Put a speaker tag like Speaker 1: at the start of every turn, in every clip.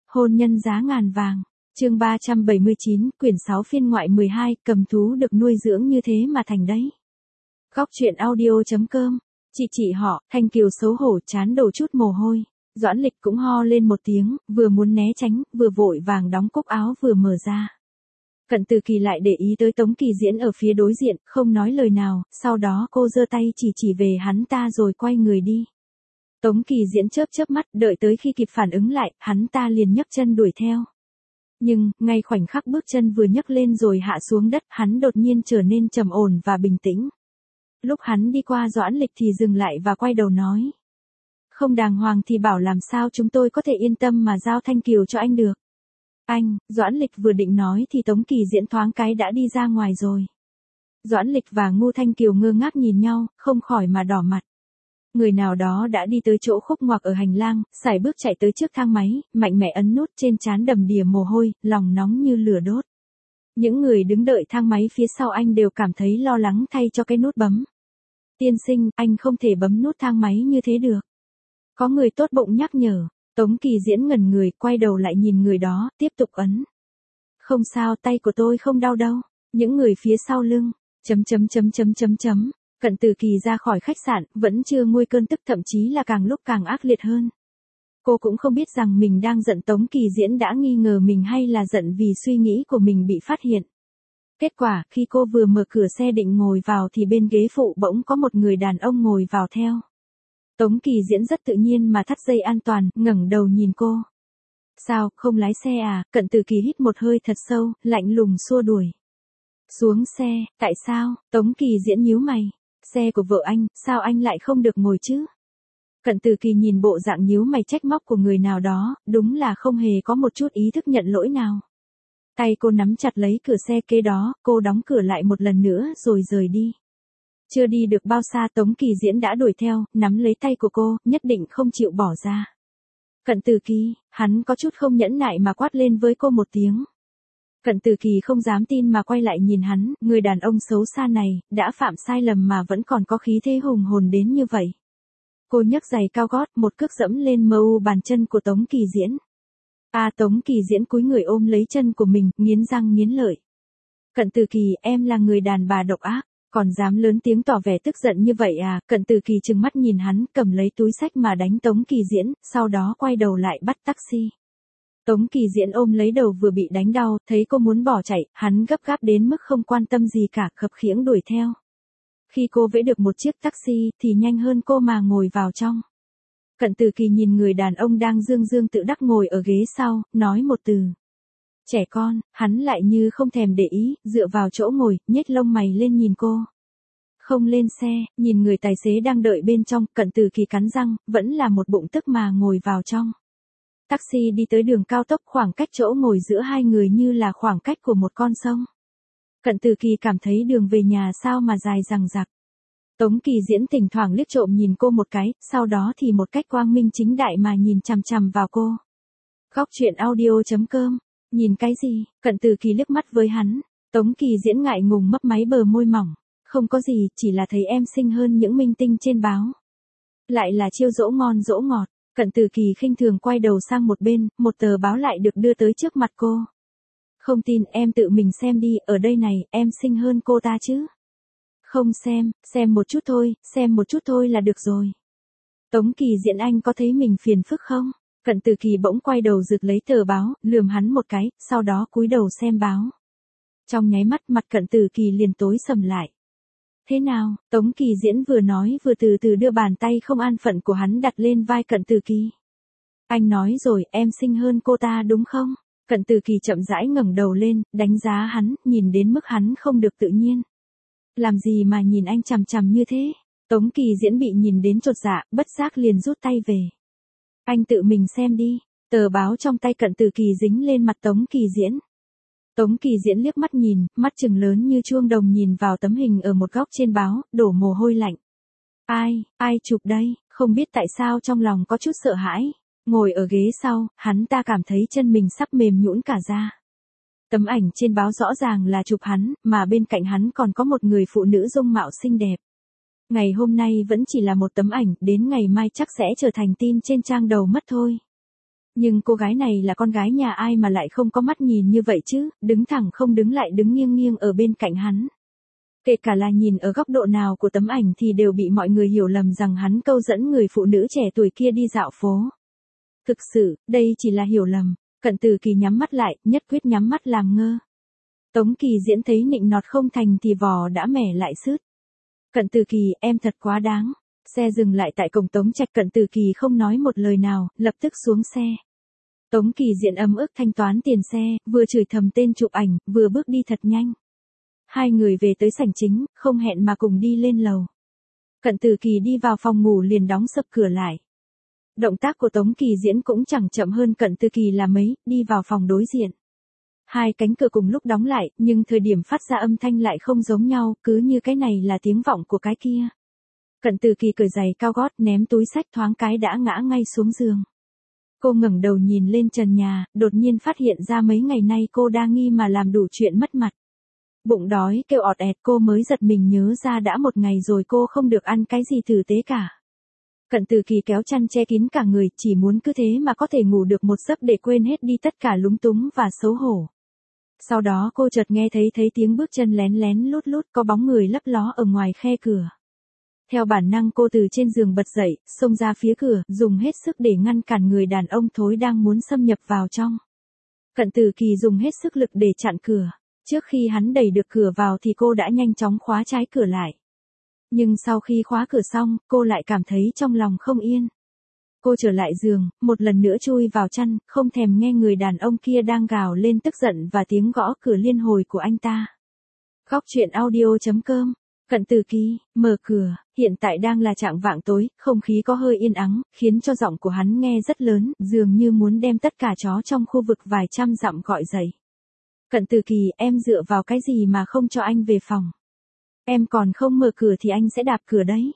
Speaker 1: Hôn nhân giá ngàn vàng. Chương 379, quyển 6 phiên ngoại 12, cầm thú được nuôi dưỡng như thế mà thành đấy. Góc truyện audio.com. Chị họ, Thanh Kiều xấu hổ chán đổ chút mồ hôi. Doãn Lịch cũng ho lên một tiếng, vừa muốn né tránh, vừa vội vàng đóng cúc áo vừa mở ra. Cận Từ Kỳ lại để ý tới Tống Kỳ Diễn ở phía đối diện, không nói lời nào, sau đó cô giơ tay chỉ về hắn ta rồi quay người đi. Tống Kỳ Diễn chớp mắt, đợi tới khi kịp phản ứng lại, hắn ta liền nhấc chân đuổi theo. Nhưng, ngay khoảnh khắc bước chân vừa nhấc lên rồi hạ xuống đất, hắn đột nhiên trở nên trầm ổn và bình tĩnh. Lúc hắn đi qua Doãn Lịch thì dừng lại và quay đầu nói. Không đàng hoàng thì bảo làm sao chúng tôi có thể yên tâm mà giao Thanh Kiều cho anh được. Anh, Doãn Lịch vừa định nói thì Tống Kỳ Diễn thoáng cái đã đi ra ngoài rồi. Doãn Lịch và Ngô Thanh Kiều ngơ ngác nhìn nhau, không khỏi mà đỏ mặt. Người nào đó đã đi tới chỗ khúc ngoặc ở hành lang, sải bước chạy tới trước thang máy, mạnh mẽ ấn nút trên trán đầm đìa mồ hôi, lòng nóng như lửa đốt. Những người đứng đợi thang máy phía sau anh đều cảm thấy lo lắng thay cho cái nút bấm. Tiên sinh, anh không thể bấm nút thang máy như thế được. Có người tốt bụng nhắc nhở. Tống Kỳ Diễn ngẩn người, quay đầu lại nhìn người đó, tiếp tục ấn. Không sao, tay của tôi không đau đâu. Những người phía sau lưng. Cận Từ Kỳ ra khỏi khách sạn, vẫn chưa nguôi cơn tức, thậm chí là càng lúc càng ác liệt hơn. Cô cũng không biết rằng mình đang giận Tống Kỳ Diễn đã nghi ngờ mình hay là giận vì suy nghĩ của mình bị phát hiện. Kết quả, khi cô vừa mở cửa xe định ngồi vào thì bên ghế phụ bỗng có một người đàn ông ngồi vào theo. Tống Kỳ Diễn rất tự nhiên mà thắt dây an toàn, ngẩng đầu nhìn cô. Sao, không lái xe à? Cận Từ Kỳ hít một hơi thật sâu, lạnh lùng xua đuổi. Xuống xe, tại sao? Tống Kỳ Diễn nhíu mày. Xe của vợ anh, sao anh lại không được ngồi chứ? Cận Từ Kỳ nhìn bộ dạng nhíu mày trách móc của người nào đó, đúng là không hề có một chút ý thức nhận lỗi nào. Tay cô nắm chặt lấy cửa xe kế đó, cô đóng cửa lại một lần nữa rồi rời đi. Chưa đi được bao xa Tống Kỳ Diễn đã đuổi theo, nắm lấy tay của cô, nhất định không chịu bỏ ra. Cận Từ Kỳ, hắn có chút không nhẫn nại mà quát lên với cô một tiếng. Cận Từ Kỳ không dám tin mà quay lại nhìn hắn, người đàn ông xấu xa này, đã phạm sai lầm mà vẫn còn có khí thế hùng hồn đến như vậy. Cô nhấc giày cao gót, một cước dẫm lên bàn chân của Tống Kỳ Diễn. Tống Kỳ Diễn cúi người ôm lấy chân của mình, nghiến răng nghiến lợi. Cận Từ Kỳ, em là người đàn bà độc ác, còn dám lớn tiếng tỏ vẻ tức giận như vậy à? Cận Từ Kỳ trừng mắt nhìn hắn, cầm lấy túi xách mà đánh Tống Kỳ Diễn, sau đó quay đầu lại bắt taxi. Tống Kỳ Diễn ôm lấy đầu vừa bị đánh đau, thấy cô muốn bỏ chạy, hắn gấp gáp đến mức không quan tâm gì cả, khập khiễng đuổi theo. Khi cô vẫy được một chiếc taxi, thì nhanh hơn cô mà ngồi vào trong. Cận Từ Kỳ nhìn người đàn ông đang dương tự đắc ngồi ở ghế sau, nói một từ. Trẻ con, hắn lại như không thèm để ý, dựa vào chỗ ngồi, nhếch lông mày lên nhìn cô. Không lên xe, nhìn người tài xế đang đợi bên trong, Cận Từ Kỳ cắn răng, vẫn là một bụng tức mà ngồi vào trong. Taxi đi tới đường cao tốc, khoảng cách chỗ ngồi giữa hai người như là khoảng cách của một con sông. Cận Từ Kỳ cảm thấy đường về nhà sao mà dài dằng dặc. Tống Kỳ Diễn thỉnh thoảng liếc trộm nhìn cô một cái, sau đó thì một cách quang minh chính đại mà nhìn chằm chằm vào cô. Góc truyện audio.com. Nhìn cái gì? Cận Từ Kỳ liếc mắt với hắn. Tống Kỳ Diễn ngại ngùng mấp máy bờ môi mỏng. Không có gì, chỉ là thấy em xinh hơn những minh tinh trên báo. Lại là chiêu dỗ ngon dỗ ngọt. Cận Từ Kỳ khinh thường quay đầu sang một bên, một tờ báo lại được đưa tới trước mặt cô. Không tin, em tự mình xem đi, ở đây này, em xinh hơn cô ta chứ? Không xem một chút thôi là được rồi. Tống Kỳ Diễn, anh có thấy mình phiền phức không? Cận Từ Kỳ bỗng quay đầu rực lấy tờ báo, lườm hắn một cái, sau đó cúi đầu xem báo. Trong nháy mắt mặt Cận Từ Kỳ liền tối sầm lại. Thế nào? Tống Kỳ Diễn vừa nói vừa từ từ đưa bàn tay không an phận của hắn đặt lên vai Cận Từ Kỳ. Anh nói rồi, em xinh hơn cô ta đúng không? Cận Từ Kỳ chậm rãi ngẩng đầu lên, đánh giá hắn, nhìn đến mức hắn không được tự nhiên. Làm gì mà nhìn anh chằm chằm như thế? Tống Kỳ Diễn bị nhìn đến chột dạ, bất giác liền rút tay về. Anh tự mình xem đi. Tờ báo trong tay Cận Từ Kỳ dính lên mặt Tống Kỳ Diễn. Tống Kỳ Diễn liếc mắt nhìn, mắt trừng lớn như chuông đồng nhìn vào tấm hình ở một góc trên báo, đổ mồ hôi lạnh. Ai chụp đây? Không biết tại sao trong lòng có chút sợ hãi. Ngồi ở ghế sau, hắn ta cảm thấy chân mình sắp mềm nhũn cả ra. Tấm ảnh trên báo rõ ràng là chụp hắn, mà bên cạnh hắn còn có một người phụ nữ dung mạo xinh đẹp. Ngày hôm nay vẫn chỉ là một tấm ảnh, đến ngày mai chắc sẽ trở thành tin trên trang đầu mất thôi. Nhưng cô gái này là con gái nhà ai mà lại không có mắt nhìn như vậy chứ, đứng thẳng không đứng lại đứng nghiêng nghiêng ở bên cạnh hắn. Kể cả là nhìn ở góc độ nào của tấm ảnh thì đều bị mọi người hiểu lầm rằng hắn câu dẫn người phụ nữ trẻ tuổi kia đi dạo phố. Thực sự, đây chỉ là hiểu lầm. Cận Từ Kỳ nhắm mắt lại, nhất quyết nhắm mắt làm ngơ. Tống Kỳ Diễn thấy nịnh nọt không thành thì vò đã mẻ lại sứt. Cận Từ Kỳ, em thật quá đáng. Xe dừng lại tại cổng Tống Trạch, Cận Từ Kỳ không nói một lời nào, lập tức xuống xe. Tống Kỳ Diễn ấm ức thanh toán tiền xe, vừa chửi thầm tên chụp ảnh, vừa bước đi thật nhanh. Hai người về tới sảnh chính, không hẹn mà cùng đi lên lầu. Cận Từ Kỳ đi vào phòng ngủ liền đóng sập cửa lại. Động tác của Tống Kỳ Diễn cũng chẳng chậm hơn Cận Từ Kỳ là mấy, đi vào phòng đối diện. Hai cánh cửa cùng lúc đóng lại, nhưng thời điểm phát ra âm thanh lại không giống nhau, cứ như cái này là tiếng vọng của cái kia. Cận Từ Kỳ cởi giày cao gót, ném túi xách thoáng cái đã ngã ngay xuống giường. Cô ngẩng đầu nhìn lên trần nhà, đột nhiên phát hiện ra mấy ngày nay cô đa nghi mà làm đủ chuyện mất mặt. Bụng đói kêu ọt ẹt, cô mới giật mình nhớ ra đã một ngày rồi cô không được ăn cái gì tử tế cả. Cận Từ Kỳ kéo chăn che kín cả người, chỉ muốn cứ thế mà có thể ngủ được một giấc để quên hết đi tất cả lúng túng và xấu hổ. Sau đó cô chợt nghe thấy tiếng bước chân lén lén lút lút, có bóng người lấp ló ở ngoài khe cửa. Theo bản năng cô từ trên giường bật dậy, xông ra phía cửa, dùng hết sức để ngăn cản người đàn ông thối đang muốn xâm nhập vào trong. Cận Từ Kỳ dùng hết sức lực để chặn cửa. Trước khi hắn đẩy được cửa vào thì cô đã nhanh chóng khóa trái cửa lại. Nhưng sau khi khóa cửa xong, cô lại cảm thấy trong lòng không yên. Cô trở lại giường, một lần nữa chui vào chăn, không thèm nghe người đàn ông kia đang gào lên tức giận và tiếng gõ cửa liên hồi của anh ta. Góc truyện audio.com. Cận Từ Kỳ, mở cửa, hiện tại đang là chạng vạng tối, không khí có hơi yên ắng, khiến cho giọng của hắn nghe rất lớn, dường như muốn đem tất cả chó trong khu vực vài trăm dặm gọi dậy. Cận Từ Kỳ, em dựa vào cái gì mà không cho anh về phòng? Em còn không mở cửa thì anh sẽ đạp cửa đấy.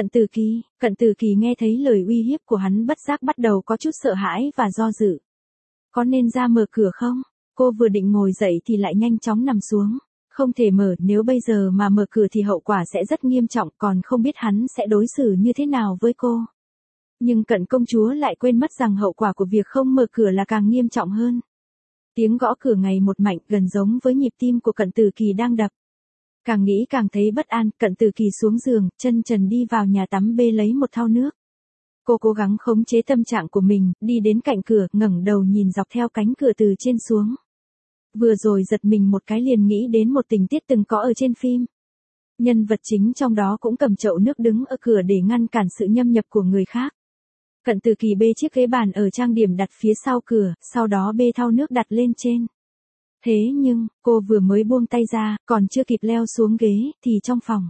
Speaker 1: Cận Từ Kỳ nghe thấy lời uy hiếp của hắn bất giác bắt đầu có chút sợ hãi và do dự. Có nên ra mở cửa không? Cô vừa định ngồi dậy thì lại nhanh chóng nằm xuống. Không thể mở, nếu bây giờ mà mở cửa thì hậu quả sẽ rất nghiêm trọng, còn không biết hắn sẽ đối xử như thế nào với cô. Nhưng Cận công chúa lại quên mất rằng hậu quả của việc không mở cửa là càng nghiêm trọng hơn. Tiếng gõ cửa ngày một mạnh, gần giống với nhịp tim của Cận Từ Kỳ đang đập. Càng nghĩ càng thấy bất an, Cận Từ Kỳ xuống giường, chân trần đi vào nhà tắm bê lấy một thau nước. Cô cố gắng khống chế tâm trạng của mình, đi đến cạnh cửa, ngẩng đầu nhìn dọc theo cánh cửa từ trên xuống. Vừa rồi giật mình một cái liền nghĩ đến một tình tiết từng có ở trên phim. Nhân vật chính trong đó cũng cầm chậu nước đứng ở cửa để ngăn cản sự nhâm nhập của người khác. Cận Từ Kỳ bê chiếc ghế bàn ở trang điểm đặt phía sau cửa, sau đó bê thau nước đặt lên trên. Thế nhưng, cô vừa mới buông tay ra, còn chưa kịp leo xuống ghế, thì trong phòng.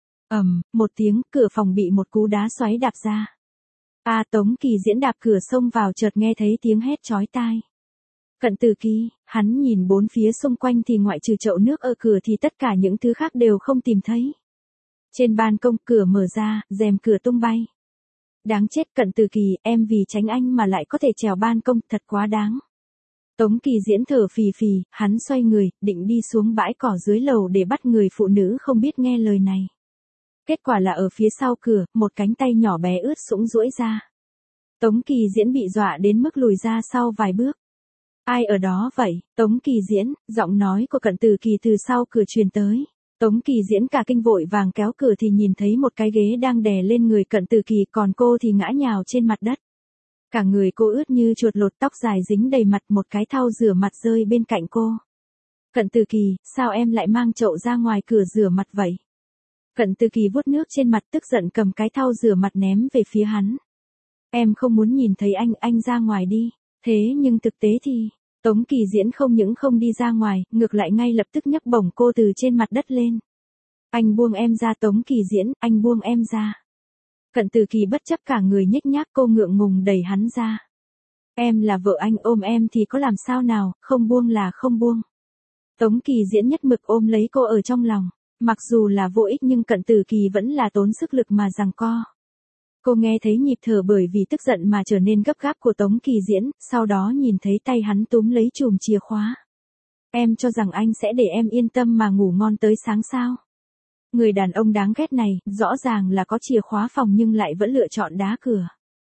Speaker 1: Một tiếng, cửa phòng bị một cú đá xoáy đạp ra. Tống Kỳ Diễn đạp cửa xông vào chợt nghe thấy tiếng hét chói tai. Cận Từ Kỳ, hắn nhìn bốn phía xung quanh thì ngoại trừ chậu nước ở cửa thì tất cả những thứ khác đều không tìm thấy. Trên ban công, cửa mở ra, rèm cửa tung bay. Đáng chết Cận Từ Kỳ, em vì tránh anh mà lại có thể trèo ban công, thật quá đáng. Tống Kỳ Diễn thở phì phì, hắn xoay người, định đi xuống bãi cỏ dưới lầu để bắt người phụ nữ không biết nghe lời này. Kết quả là ở phía sau cửa, một cánh tay nhỏ bé ướt sũng duỗi ra. Tống Kỳ Diễn bị dọa đến mức lùi ra sau vài bước. Ai ở đó vậy? Tống Kỳ Diễn, giọng nói của Cận Từ Kỳ từ sau cửa truyền tới. Tống Kỳ Diễn cả kinh vội vàng kéo cửa thì nhìn thấy một cái ghế đang đè lên người Cận Từ Kỳ, còn cô thì ngã nhào trên mặt đất. Cả người cô ướt như chuột lột, tóc dài dính đầy mặt, một cái thau rửa mặt rơi bên cạnh cô. Cận Từ Kỳ, sao em lại mang chậu ra ngoài cửa rửa mặt vậy? Cận Từ Kỳ vuốt nước trên mặt tức giận cầm cái thau rửa mặt ném về phía hắn. Em không muốn nhìn thấy anh ra ngoài đi. Thế nhưng thực tế thì, Tống Kỳ Diễn không những không đi ra ngoài, ngược lại ngay lập tức nhấc bổng cô từ trên mặt đất lên. Anh buông em ra Tống Kỳ Diễn, anh buông em ra. Cận Từ Kỳ bất chấp cả người nhếch nhác, cô ngượng ngùng đẩy hắn ra. Em là vợ anh, ôm em thì có làm sao nào, không buông là không buông. Tống Kỳ Diễn nhất mực ôm lấy cô ở trong lòng. Mặc dù là vô ích nhưng Cận Từ Kỳ vẫn là tốn sức lực mà giằng co. Cô nghe thấy nhịp thở bởi vì tức giận mà trở nên gấp gáp của Tống Kỳ Diễn, sau đó nhìn thấy tay hắn túm lấy chùm chìa khóa. Em cho rằng anh sẽ để em yên tâm mà ngủ ngon tới sáng sao? Người đàn ông đáng ghét này, rõ ràng là có chìa khóa phòng nhưng lại vẫn lựa chọn đá cửa.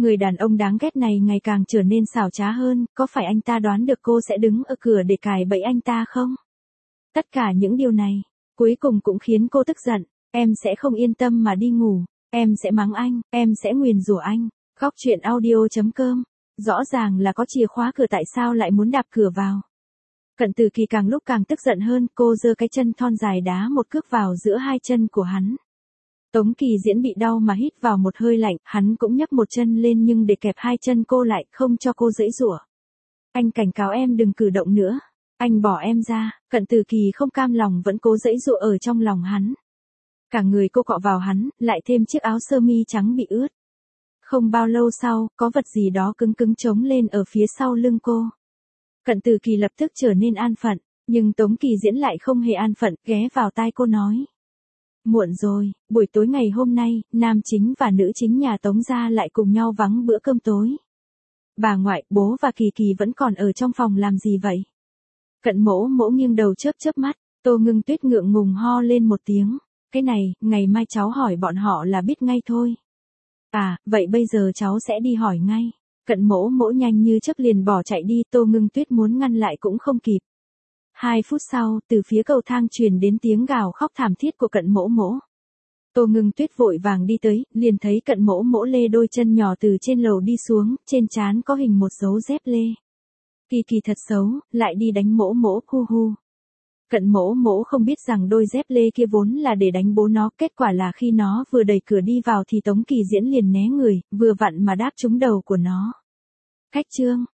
Speaker 1: Người đàn ông đáng ghét này ngày càng trở nên xảo trá hơn, có phải anh ta đoán được cô sẽ đứng ở cửa để cài bẫy anh ta không? Tất cả những điều này, cuối cùng cũng khiến cô tức giận. Em sẽ không yên tâm mà đi ngủ, em sẽ mắng anh, em sẽ nguyền rủa anh. Góc truyện audio.com. Rõ ràng là có chìa khóa cửa, tại sao lại muốn đạp cửa vào? Cận Từ Kỳ càng lúc càng tức giận hơn, cô giơ cái chân thon dài đá một cước vào giữa hai chân của hắn. Tống Kỳ Diễn bị đau mà hít vào một hơi lạnh, hắn cũng nhấc một chân lên nhưng để kẹp hai chân cô lại, không cho cô giãy giụa. Anh cảnh cáo em đừng cử động nữa. Anh bỏ em ra. Cận Từ Kỳ không cam lòng vẫn cố giãy giụa ở trong lòng hắn. Cả người cô cọ vào hắn, lại thêm chiếc áo sơ mi trắng bị ướt. Không bao lâu sau, có vật gì đó cứng cứng trống lên ở phía sau lưng cô. Cận Từ Kỳ lập tức trở nên an phận, nhưng Tống Kỳ Diễn lại không hề an phận, ghé vào tai cô nói. Muộn rồi, buổi tối ngày hôm nay, nam chính và nữ chính nhà Tống gia lại cùng nhau vắng bữa cơm tối. Bà ngoại, bố và Kỳ Kỳ vẫn còn ở trong phòng làm gì vậy? Cận Mỗ Mỗ nghiêng đầu chớp chớp mắt, Tô Ngưng Tuyết ngượng ngùng ho lên một tiếng. Cái này, ngày mai cháu hỏi bọn họ là biết ngay thôi. À, vậy bây giờ cháu sẽ đi hỏi ngay. Cận Mỗ Mỗ nhanh như chớp liền bỏ chạy đi, Tô Ngưng Tuyết muốn ngăn lại cũng không kịp. 2 phút sau, từ phía cầu thang truyền đến tiếng gào khóc thảm thiết của Cận Mỗ Mỗ. Tô Ngưng Tuyết vội vàng đi tới, liền thấy Cận Mỗ Mỗ lê đôi chân nhỏ từ trên lầu đi xuống, trên trán có hình một dấu dép lê. Kỳ Kỳ thật xấu, lại đi đánh Mỗ Mỗ, hu hu. Cận Mỗ Mỗ không biết rằng đôi dép lê kia vốn là để đánh bố nó, kết quả là khi nó vừa đẩy cửa đi vào thì Tống Kỳ Diễn liền né người, vừa vặn mà đáp trúng đầu của nó. Khách trương,